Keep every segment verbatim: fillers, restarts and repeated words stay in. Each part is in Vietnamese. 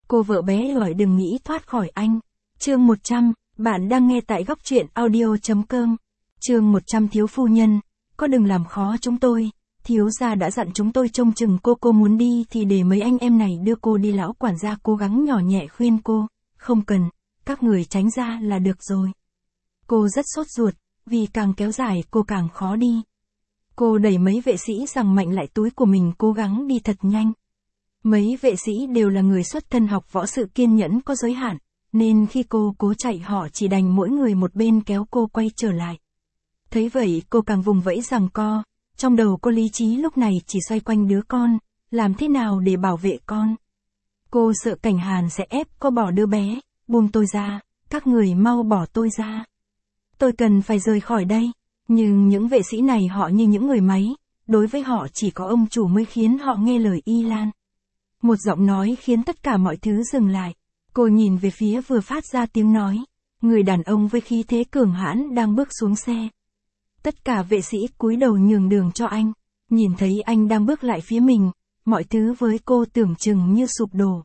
Cô vợ bé gọi đừng nghĩ thoát khỏi anh. Chương một trăm, bạn đang nghe tại góc truyện audio.com. Chương một trăm thiếu phu nhân, có đừng làm khó chúng tôi. Thiếu gia đã dặn chúng tôi trông chừng cô cô muốn đi thì để mấy anh em này đưa cô đi. Lão quản gia cố gắng nhỏ nhẹ khuyên cô, không cần, các người tránh ra là được rồi. Cô rất sốt ruột, vì càng kéo dài cô càng khó đi. Cô đẩy mấy vệ sĩ giằng mạnh lại túi của mình cố gắng đi thật nhanh. Mấy vệ sĩ đều là người xuất thân học võ, sự kiên nhẫn có giới hạn, nên khi cô cố chạy họ chỉ đành mỗi người một bên kéo cô quay trở lại. Thấy vậy cô càng vùng vẫy giằng co, trong đầu cô lý trí lúc này chỉ xoay quanh đứa con, làm thế nào để bảo vệ con. Cô sợ Cảnh Hàn sẽ ép cô bỏ đứa bé, buông tôi ra, các người mau bỏ tôi ra. Tôi cần phải rời khỏi đây, nhưng những vệ sĩ này họ như những người máy, đối với họ chỉ có ông chủ mới khiến họ nghe lời Y Lan. Một giọng nói khiến tất cả mọi thứ dừng lại. Cô nhìn về phía vừa phát ra tiếng nói. Người đàn ông với khí thế cường hãn đang bước xuống xe. Tất cả vệ sĩ cúi đầu nhường đường cho anh. Nhìn thấy anh đang bước lại phía mình, mọi thứ với cô tưởng chừng như sụp đổ.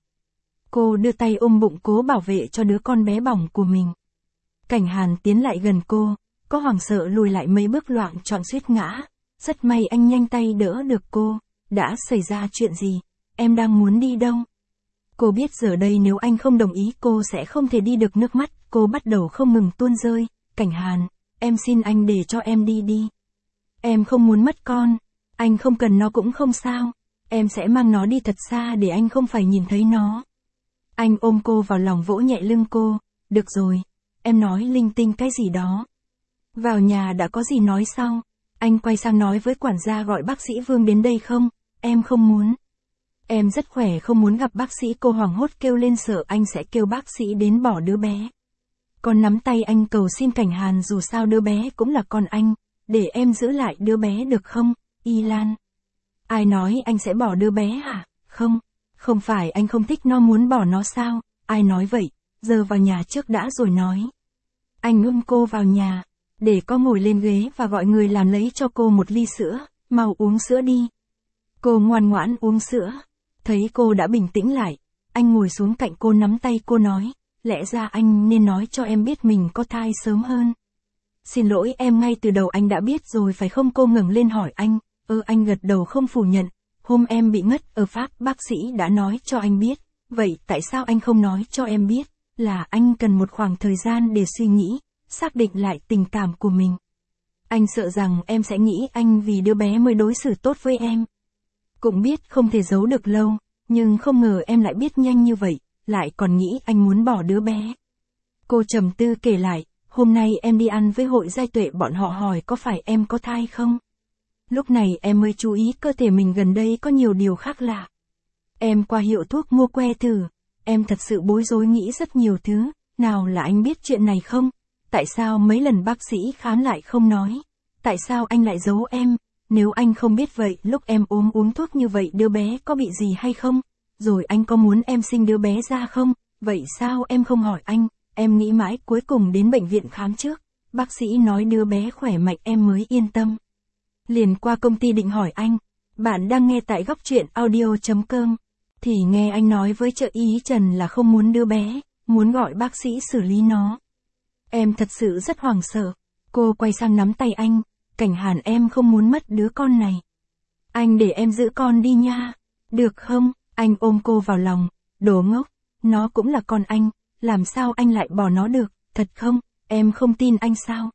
Cô đưa tay ôm bụng cố bảo vệ cho đứa con bé bỏng của mình. Cảnh Hàn tiến lại gần cô, có hoảng sợ lùi lại mấy bước loạng choạng suýt ngã. Rất may anh nhanh tay đỡ được cô. Đã xảy ra chuyện gì? Em đang muốn đi đâu? Cô biết giờ đây nếu anh không đồng ý cô sẽ không thể đi được. Nước mắt cô bắt đầu không ngừng tuôn rơi. Cảnh Hàn, em xin anh để cho em đi đi. Em không muốn mất con. Anh không cần nó cũng không sao. Em sẽ mang nó đi thật xa để anh không phải nhìn thấy nó. Anh ôm cô vào lòng vỗ nhẹ lưng cô. Được rồi, em nói linh tinh cái gì đó. Vào nhà đã có gì nói sau. Anh quay sang nói với quản gia gọi bác sĩ Vương đến đây không? Em không muốn. Em rất khỏe không muốn gặp bác sĩ. Cô hoảng hốt kêu lên sợ anh sẽ kêu bác sĩ đến bỏ đứa bé. Con nắm tay anh cầu xin Cảnh Hàn, dù sao đứa bé cũng là con anh, để em giữ lại đứa bé được không, Y Lan? Ai nói anh sẽ bỏ đứa bé hả? Không, không phải anh không thích nó muốn bỏ nó sao? Ai nói vậy? Giờ vào nhà trước đã rồi nói. Anh ôm cô vào nhà, để cô ngồi lên ghế và gọi người làm lấy cho cô một ly sữa, mau uống sữa đi. Cô ngoan ngoãn uống sữa. Thấy cô đã bình tĩnh lại, anh ngồi xuống cạnh cô nắm tay cô nói, lẽ ra anh nên nói cho em biết mình có thai sớm hơn. Xin lỗi em, ngay từ đầu anh đã biết rồi phải không? Cô ngẩng lên hỏi anh, ơ anh gật đầu không phủ nhận, hôm em bị ngất ở Pháp bác sĩ đã nói cho anh biết, vậy tại sao anh không nói cho em biết, là anh cần một khoảng thời gian để suy nghĩ, xác định lại tình cảm của mình. Anh sợ rằng em sẽ nghĩ anh vì đứa bé mới đối xử tốt với em. Cũng biết không thể giấu được lâu, nhưng không ngờ em lại biết nhanh như vậy, lại còn nghĩ anh muốn bỏ đứa bé. Cô trầm tư kể lại, hôm nay em đi ăn với hội giai tuệ, bọn họ hỏi có phải em có thai không? Lúc này em mới chú ý cơ thể mình gần đây có nhiều điều khác lạ. Em qua hiệu thuốc mua que thử, em thật sự bối rối nghĩ rất nhiều thứ, nào là anh biết chuyện này không? Tại sao mấy lần bác sĩ khám lại không nói? Tại sao anh lại giấu em? Nếu anh không biết vậy, lúc em ốm uống thuốc như vậy đứa bé có bị gì hay không? Rồi anh có muốn em sinh đứa bé ra không? Vậy sao em không hỏi anh? Em nghĩ mãi cuối cùng đến bệnh viện khám trước. Bác sĩ nói đứa bé khỏe mạnh em mới yên tâm. Liền qua công ty định hỏi anh. Bạn đang nghe tại góc truyện audio.com. Thì nghe anh nói với trợ ý Trần là không muốn đứa bé, muốn gọi bác sĩ xử lý nó. Em thật sự rất hoảng sợ. Cô quay sang nắm tay anh. Cảnh Hàn, em không muốn mất đứa con này. Anh để em giữ con đi nha. Được không? Anh ôm cô vào lòng. Đồ ngốc, nó cũng là con anh, làm sao anh lại bỏ nó được, thật không? Em không tin anh sao?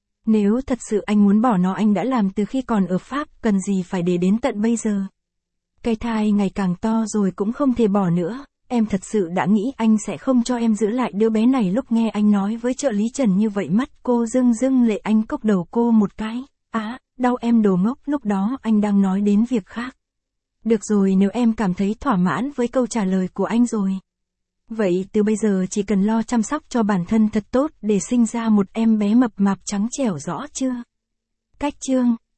Nếu thật sự anh muốn bỏ nó anh đã làm từ khi còn ở Pháp, cần gì phải để đến tận bây giờ. Cái thai ngày càng to rồi cũng không thể bỏ nữa. Em thật sự đã nghĩ anh sẽ không cho em giữ lại đứa bé này. Lúc nghe anh nói với trợ lý Trần như vậy mắt cô rưng rưng lệ. Anh cốc đầu cô một cái. Á, à, đau em đồ ngốc, lúc đó anh đang nói đến việc khác. Được rồi, nếu em cảm thấy thỏa mãn với câu trả lời của anh rồi. Vậy từ bây giờ chỉ cần lo chăm sóc cho bản thân thật tốt để sinh ra một em bé mập mạp trắng trẻo, rõ chưa? Cách chương